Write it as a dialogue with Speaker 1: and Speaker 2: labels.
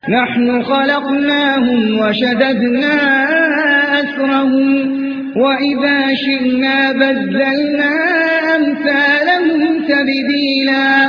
Speaker 1: نحن خلقناهم وشددنا أسرهم وإذا شئنا بدلنا أمثالهم تبديلا